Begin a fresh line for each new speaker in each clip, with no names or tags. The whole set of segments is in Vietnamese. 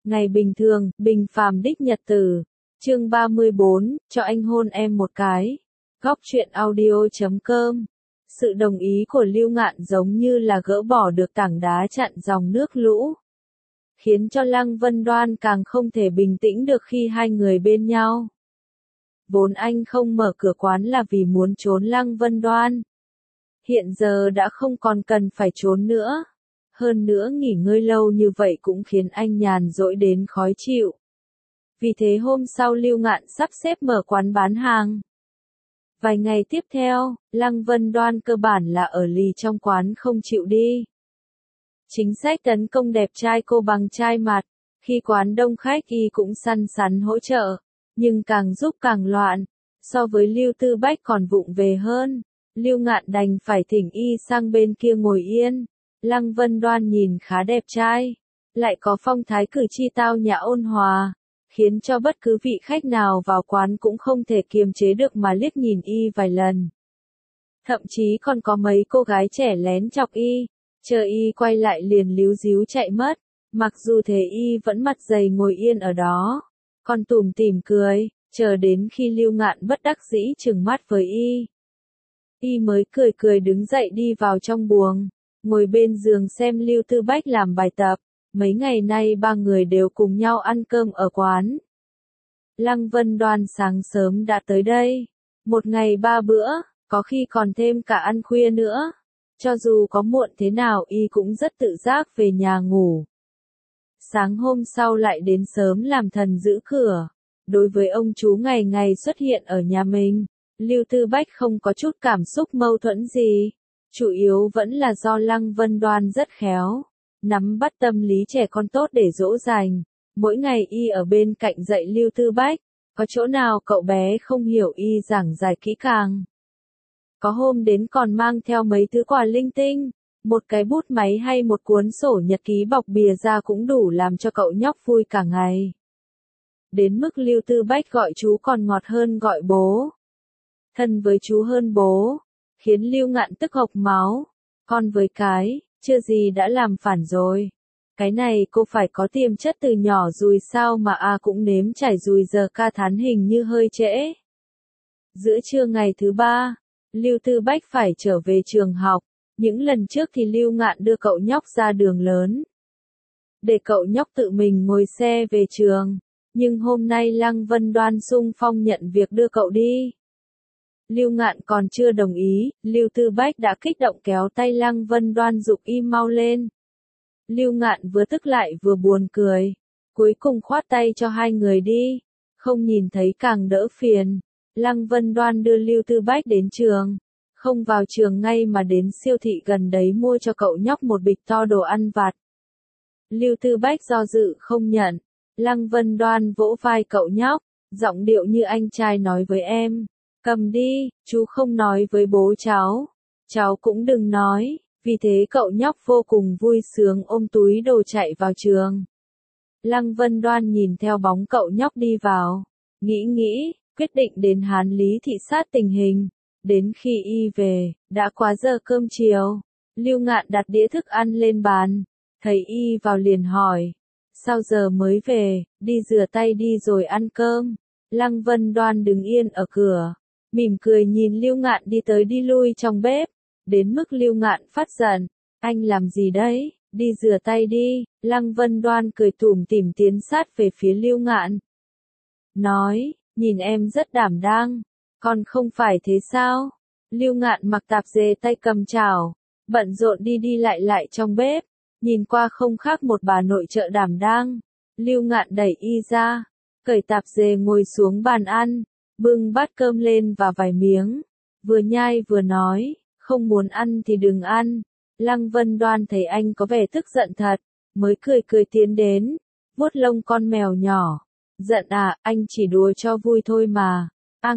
Ngày bình thường, bình phàm đích nhật tử. Chương 34, cho anh hôn em một cái. Góc truyện audio.com. Sự đồng ý của Lưu Ngạn giống như là gỡ bỏ được tảng đá chặn dòng nước lũ, khiến cho Lăng Vân Đoan càng không thể bình tĩnh được khi hai người bên nhau. Vốn anh không mở cửa quán là vì muốn trốn Lăng Vân Đoan. Hiện giờ đã không còn cần phải trốn nữa. Hơn nữa nghỉ ngơi lâu như vậy cũng khiến anh nhàn rỗi đến khó chịu. Vì thế hôm sau Lưu Ngạn sắp xếp mở quán bán hàng. Vài ngày tiếp theo, Lăng Vân Đoan cơ bản là ở lì trong quán không chịu đi. Chính sách tấn công đẹp trai cô bằng trai mặt, khi quán đông khách y cũng săn sắn hỗ trợ, nhưng càng giúp càng loạn, so với Lưu Tư Bách còn vụng về hơn. Lưu Ngạn đành phải thỉnh y sang bên kia ngồi yên. Lăng Vân Đoan nhìn khá đẹp trai, lại có phong thái cử chi tao nhã ôn hòa, khiến cho bất cứ vị khách nào vào quán cũng không thể kiềm chế được mà liếc nhìn y vài lần. Thậm chí còn có mấy cô gái trẻ lén chọc y, chờ y quay lại liền líu ríu chạy mất, mặc dù thế y vẫn mặt dày ngồi yên ở đó, còn tủm tỉm cười, chờ đến khi Lưu Ngạn bất đắc dĩ trừng mắt với y. Y mới cười cười đứng dậy đi vào trong buồng, ngồi bên giường xem Lưu Tư Bách làm bài tập. Mấy ngày nay ba người đều cùng nhau ăn cơm ở quán. Lăng Vân Đoan sáng sớm đã tới đây. Một ngày 3 bữa, có khi còn thêm cả ăn khuya nữa. Cho dù có muộn thế nào y cũng rất tự giác về nhà ngủ. Sáng hôm sau lại đến sớm làm thần giữ cửa. Đối với ông chú ngày ngày xuất hiện ở nhà mình, Lưu Tư Bách không có chút cảm xúc mâu thuẫn gì. Chủ yếu vẫn là do Lăng Vân Đoan rất khéo, nắm bắt tâm lý trẻ con tốt để dỗ dành. Mỗi ngày y ở bên cạnh dạy Lưu Tư Bách, có chỗ nào cậu bé không hiểu y giảng giải kỹ càng. Có hôm đến còn mang theo mấy thứ quà linh tinh, một cái bút máy hay một cuốn sổ nhật ký bọc bìa ra cũng đủ làm cho cậu nhóc vui cả ngày. Đến mức Lưu Tư Bách gọi chú còn ngọt hơn gọi bố. Thân với chú hơn bố, khiến Lưu Ngạn tức hộc máu. Con với cái, chưa gì đã làm phản rồi. Cái này cô phải có tiềm chất từ nhỏ rồi sao mà cũng nếm trải rồi giờ ca thán hình như hơi trễ. Giữa trưa ngày thứ 3, Lưu Tư Bách phải trở về trường học. Những lần trước thì Lưu Ngạn đưa cậu nhóc ra đường lớn, để cậu nhóc tự mình ngồi xe về trường. Nhưng hôm nay Lăng Vân Đoan xung phong nhận việc đưa cậu đi. Lưu Ngạn còn chưa đồng ý, Lưu Tư Bách đã kích động kéo tay Lăng Vân Đoan giục im mau lên. Lưu Ngạn vừa tức lại vừa buồn cười, cuối cùng khoát tay cho hai người đi, không nhìn thấy càng đỡ phiền. Lăng Vân Đoan đưa Lưu Tư Bách đến trường, không vào trường ngay mà đến siêu thị gần đấy mua cho cậu nhóc một bịch to đồ ăn vặt. Lưu Tư Bách do dự không nhận, Lăng Vân Đoan vỗ vai cậu nhóc, giọng điệu như anh trai nói với em. Cầm đi, chú không nói với bố cháu cũng đừng nói, vì thế cậu nhóc vô cùng vui sướng ôm túi đồ chạy vào trường. Lăng Vân Đoan nhìn theo bóng cậu nhóc đi vào, nghĩ, quyết định đến Hán Lý thị sát tình hình. Đến khi y về, đã quá giờ cơm chiều, Lưu Ngạn đặt đĩa thức ăn lên bàn, thấy y vào liền hỏi, sao giờ mới về, đi rửa tay đi rồi ăn cơm. Lăng Vân Đoan đứng yên ở cửa, mỉm cười nhìn Lưu Ngạn đi tới đi lui trong bếp, đến mức Lưu Ngạn phát giận, anh làm gì đấy, đi rửa tay đi. Lăng Vân Đoan cười tủm tỉm tiến sát về phía Lưu Ngạn, nói, nhìn em rất đảm đang, còn không phải thế sao? Lưu Ngạn mặc tạp dề tay cầm chảo, bận rộn đi lại trong bếp, nhìn qua không khác một bà nội trợ đảm đang. Lưu Ngạn đẩy y ra, cởi tạp dề ngồi xuống bàn ăn, bưng bát cơm lên và vài miếng, vừa nhai vừa nói, không muốn ăn thì đừng ăn. Lăng Vân Đoan thấy anh có vẻ tức giận thật, mới cười tiến đến, vuốt lông con mèo nhỏ. Giận à, anh chỉ đùa cho vui thôi mà.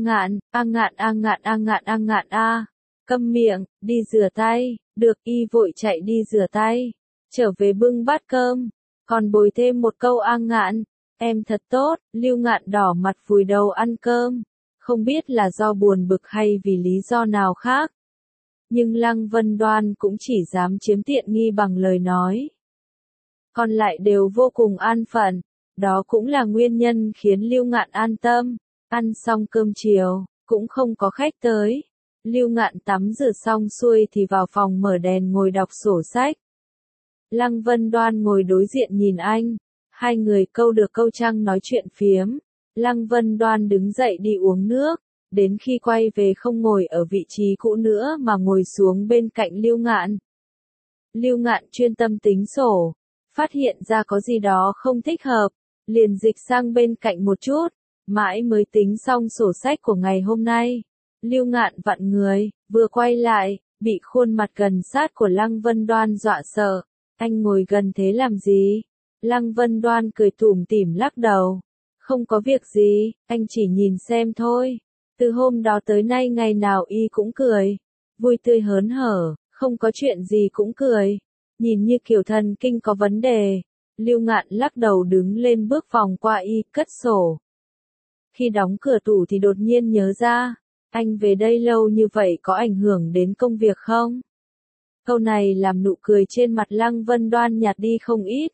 Câm miệng, đi rửa tay. Được, y vội chạy đi rửa tay, trở về bưng bát cơm, còn bồi thêm một câu Ngạn, em thật tốt. Lưu Ngạn đỏ mặt vùi đầu ăn cơm, không biết là do buồn bực hay vì lý do nào khác. Nhưng Lăng Vân Đoan cũng chỉ dám chiếm tiện nghi bằng lời nói, còn lại đều vô cùng an phận. Đó cũng là nguyên nhân khiến Lưu Ngạn an tâm. Ăn xong cơm chiều, cũng không có khách tới. Lưu Ngạn tắm rửa xong xuôi thì vào phòng mở đèn ngồi đọc sổ sách. Lăng Vân Đoan ngồi đối diện nhìn anh. Hai người câu được câu trăng nói chuyện phiếm. Lăng Vân Đoan đứng dậy đi uống nước. Đến khi quay về không ngồi ở vị trí cũ nữa mà ngồi xuống bên cạnh Lưu Ngạn. Lưu Ngạn chuyên tâm tính sổ. Phát hiện ra có gì đó không thích hợp. Liền dịch sang bên cạnh một chút. Mãi mới tính xong sổ sách của ngày hôm nay. Lưu Ngạn vặn người, vừa quay lại, bị khuôn mặt gần sát của Lăng Vân Đoan dọa sợ. Anh ngồi gần thế làm gì? Lăng Vân Đoan cười tủm tỉm lắc đầu. Không có việc gì, anh chỉ nhìn xem thôi. Từ hôm đó tới nay ngày nào y cũng cười. Vui tươi hớn hở, không có chuyện gì cũng cười. Nhìn như kiểu thần kinh có vấn đề. Lưu Ngạn lắc đầu đứng lên bước vòng qua y, cất sổ. Khi đóng cửa tủ thì đột nhiên nhớ ra. Anh về đây lâu như vậy có ảnh hưởng đến công việc không? Câu này làm nụ cười trên mặt Lăng Vân Đoan nhạt đi không ít.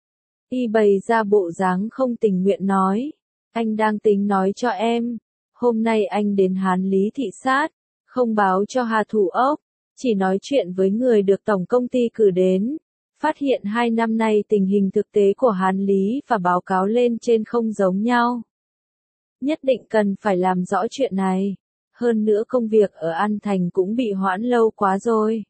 Y bày ra bộ dáng không tình nguyện nói. Anh đang tính nói cho em. Hôm nay anh đến Hán Lý thị sát. Không báo cho Hà Thủ Ốc. Chỉ nói chuyện với người được tổng công ty cử đến. Phát hiện 2 năm nay tình hình thực tế của Hán Lý và báo cáo lên trên không giống nhau. Nhất định cần phải làm rõ chuyện này. Hơn nữa công việc ở An Thành cũng bị hoãn lâu quá rồi.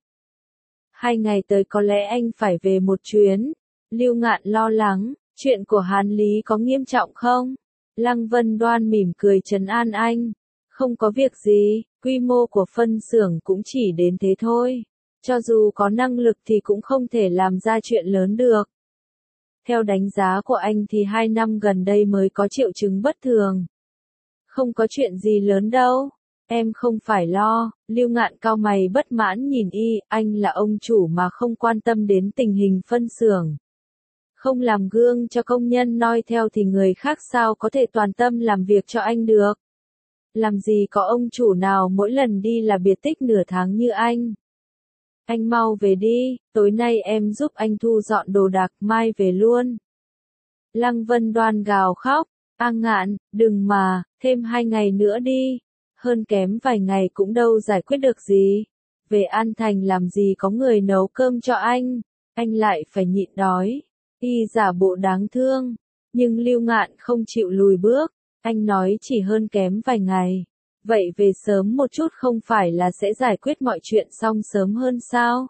2 ngày tới có lẽ anh phải về một chuyến. Lưu Ngạn lo lắng, chuyện của Hán Lý có nghiêm trọng không? Lăng Vân Đoan mỉm cười trấn an anh. Không có việc gì, quy mô của phân xưởng cũng chỉ đến thế thôi. Cho dù có năng lực thì cũng không thể làm ra chuyện lớn được. Theo đánh giá của anh thì 2 năm gần đây mới có triệu chứng bất thường. Không có chuyện gì lớn đâu. Em không phải lo. Lưu Ngạn cau mày bất mãn nhìn y, anh là ông chủ mà không quan tâm đến tình hình phân xưởng. Không làm gương cho công nhân noi theo thì người khác sao có thể toàn tâm làm việc cho anh được. Làm gì có ông chủ nào mỗi lần đi là biệt tích nửa tháng như anh. Anh mau về đi, tối nay em giúp anh thu dọn đồ đạc, mai về luôn. Lăng Vân Đoan gào khóc, Ngạn, đừng mà, thêm 2 ngày nữa đi. Hơn kém vài ngày cũng đâu giải quyết được gì. Về An Thành làm gì có người nấu cơm cho anh lại phải nhịn đói. Y giả bộ đáng thương, nhưng Lưu Ngạn không chịu lùi bước. Anh nói chỉ hơn kém vài ngày. Vậy về sớm một chút không phải là sẽ giải quyết mọi chuyện xong sớm hơn sao?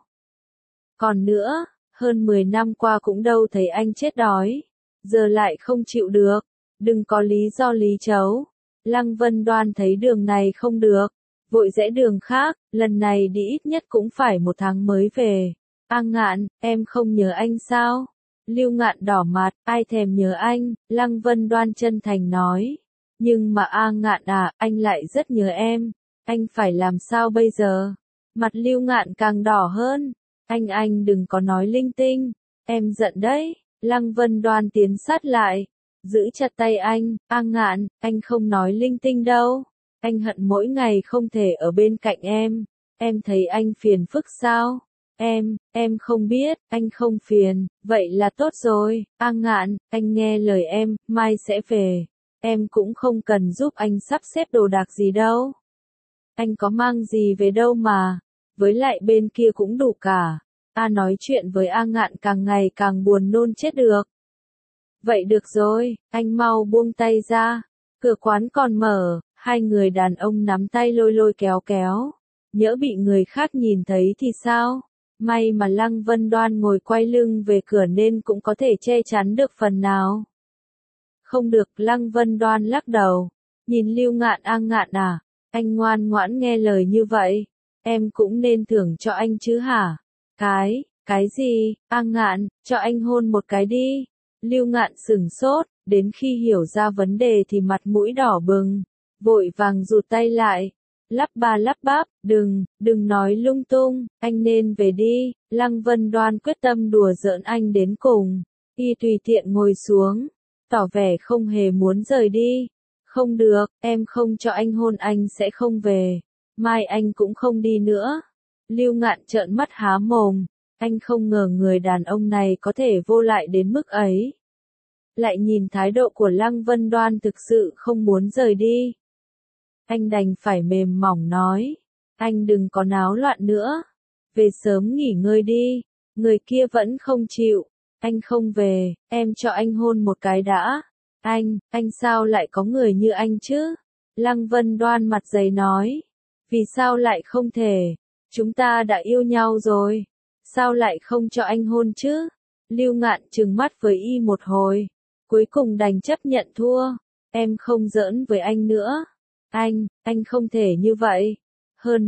Còn nữa, hơn 10 năm qua cũng đâu thấy anh chết đói. Giờ lại không chịu được. Đừng có lý do lý chấu. Lăng Vân Đoan thấy đường này không được. Vội rẽ đường khác, lần này đi ít nhất cũng phải 1 tháng mới về. Ngạn, em không nhớ anh sao? Lưu Ngạn đỏ mặt, ai thèm nhớ anh, Lăng Vân Đoan chân thành nói. Nhưng mà Ngạn à, anh lại rất nhớ em. Anh phải làm sao bây giờ? Mặt Lưu Ngạn càng đỏ hơn. Anh đừng có nói linh tinh. Em giận đấy. Lăng Vân Đoan tiến sát lại. Giữ chặt tay anh, Ngạn, anh không nói linh tinh đâu. Anh hận mỗi ngày không thể ở bên cạnh em. Em thấy anh phiền phức sao? Em không biết, anh không phiền, vậy là tốt rồi. Ngạn, anh nghe lời em, mai sẽ về. Em cũng không cần giúp anh sắp xếp đồ đạc gì đâu. Anh có mang gì về đâu mà. Với lại bên kia cũng đủ cả. Nói chuyện với Ngạn càng ngày càng buồn nôn chết được. Vậy được rồi, anh mau buông tay ra. Cửa quán còn mở, 2 người đàn ông nắm tay lôi lôi kéo kéo. Nhỡ bị người khác nhìn thấy thì sao? May mà Lăng Vân Đoan ngồi quay lưng về cửa nên cũng có thể che chắn được phần nào. Không được, Lăng Vân Đoan lắc đầu. Nhìn Lưu Ngạn, Ngạn à, anh ngoan ngoãn nghe lời như vậy. Em cũng nên thưởng cho anh chứ hả? Cái gì? Ngạn, cho anh hôn một cái đi. Lưu Ngạn sửng sốt, đến khi hiểu ra vấn đề thì mặt mũi đỏ bừng. Vội vàng rụt tay lại. Lắp ba lắp bắp, đừng nói lung tung, anh nên về đi. Lăng Vân Đoan quyết tâm đùa giỡn anh đến cùng. Y tùy tiện ngồi xuống, tỏ vẻ không hề muốn rời đi. Không được, em không cho anh hôn anh sẽ không về. Mai anh cũng không đi nữa. Lưu Ngạn trợn mắt há mồm. Anh không ngờ người đàn ông này có thể vô lại đến mức ấy. lại nhìn thái độ của Lăng Vân Đoan thực sự không muốn rời đi. Anh đành phải mềm mỏng nói, anh đừng có náo loạn nữa, về sớm nghỉ ngơi đi. Người kia vẫn không chịu, anh không về, em cho anh hôn một cái đã. Anh sao lại có người như anh chứ? Lăng Vân Đoan mặt dày nói, vì sao lại không thể, chúng ta đã yêu nhau rồi, sao lại không cho anh hôn chứ? Lưu Ngạn trừng mắt với y một hồi, cuối cùng đành chấp nhận thua, em không giỡn với anh nữa. Anh không thể như vậy. Hơn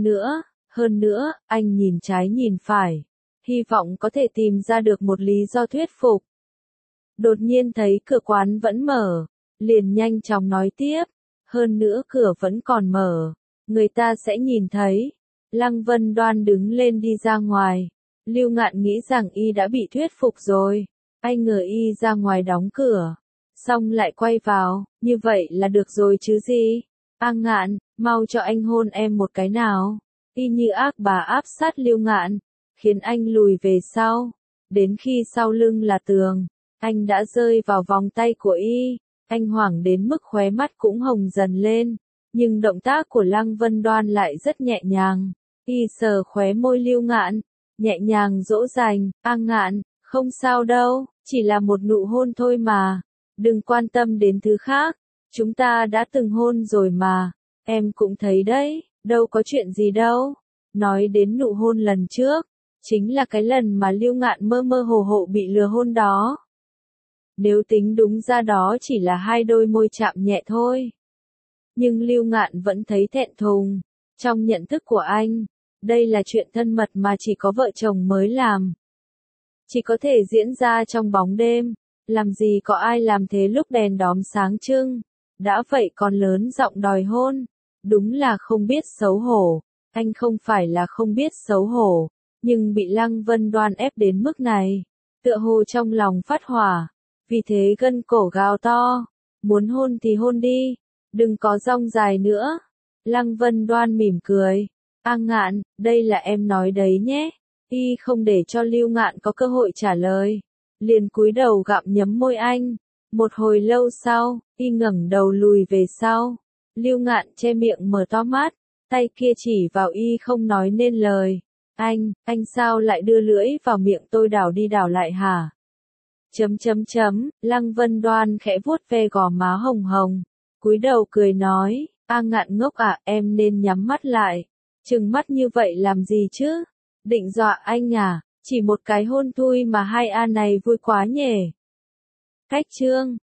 nữa, anh nhìn trái nhìn phải, hy vọng có thể tìm ra được một lý do thuyết phục. Đột nhiên thấy cửa quán vẫn mở, liền nhanh chóng nói tiếp, hơn nữa cửa vẫn còn mở, người ta sẽ nhìn thấy. Lăng Vân Đoan đứng lên đi ra ngoài, Lưu Ngạn nghĩ rằng y đã bị thuyết phục rồi, anh ngờ y ra ngoài đóng cửa, xong lại quay vào, như vậy là được rồi chứ gì. Ngạn, mau cho anh hôn em một cái nào. Y như ác bà áp sát Lưu Ngạn, khiến anh lùi về sau, đến khi sau lưng là tường, anh đã rơi vào vòng tay của y, anh hoảng đến mức khóe mắt cũng hồng dần lên, nhưng động tác của Lăng Vân Đoan lại rất nhẹ nhàng, y sờ khóe môi Lưu Ngạn, nhẹ nhàng dỗ dành, Ngạn, không sao đâu, chỉ là một nụ hôn thôi mà, đừng quan tâm đến thứ khác, chúng ta đã từng hôn rồi mà, em cũng thấy đấy, đâu có chuyện gì đâu. Nói đến nụ hôn lần trước, chính là cái lần mà Lưu Ngạn mơ mơ hồ hồ bị lừa hôn đó. Nếu tính đúng ra đó chỉ là hai đôi môi chạm nhẹ thôi. Nhưng Lưu Ngạn vẫn thấy thẹn thùng, trong nhận thức của anh, đây là chuyện thân mật mà chỉ có vợ chồng mới làm. Chỉ có thể diễn ra trong bóng đêm, làm gì có ai làm thế lúc đèn đóm sáng trưng, đã vậy còn lớn giọng đòi hôn, đúng là không biết xấu hổ. Anh không phải là không biết xấu hổ, nhưng bị Lăng Vân Đoan ép đến mức này, tựa hồ trong lòng phát hỏa, vì thế gân cổ gào to, muốn hôn thì hôn đi, đừng có dong dài nữa. Lăng Vân Đoan mỉm cười, Ngạn, đây là em nói đấy nhé. Y không để cho Lưu Ngạn có cơ hội trả lời, liền cúi đầu gặm nhấm môi anh. Một hồi lâu sau, y ngẩng đầu lùi về sau, Lưu Ngạn che miệng mở to mắt, tay kia chỉ vào y không nói nên lời. Anh sao lại đưa lưỡi vào miệng tôi đảo đi đảo lại hả? Lăng Vân Đoan khẽ vuốt ve gò má hồng hồng, cúi đầu cười nói, Ngạn ngốc à, em nên nhắm mắt lại, trừng mắt như vậy làm gì chứ? Định dọa anh à, chỉ một cái hôn thôi mà hai này vui quá nhỉ. Cách chương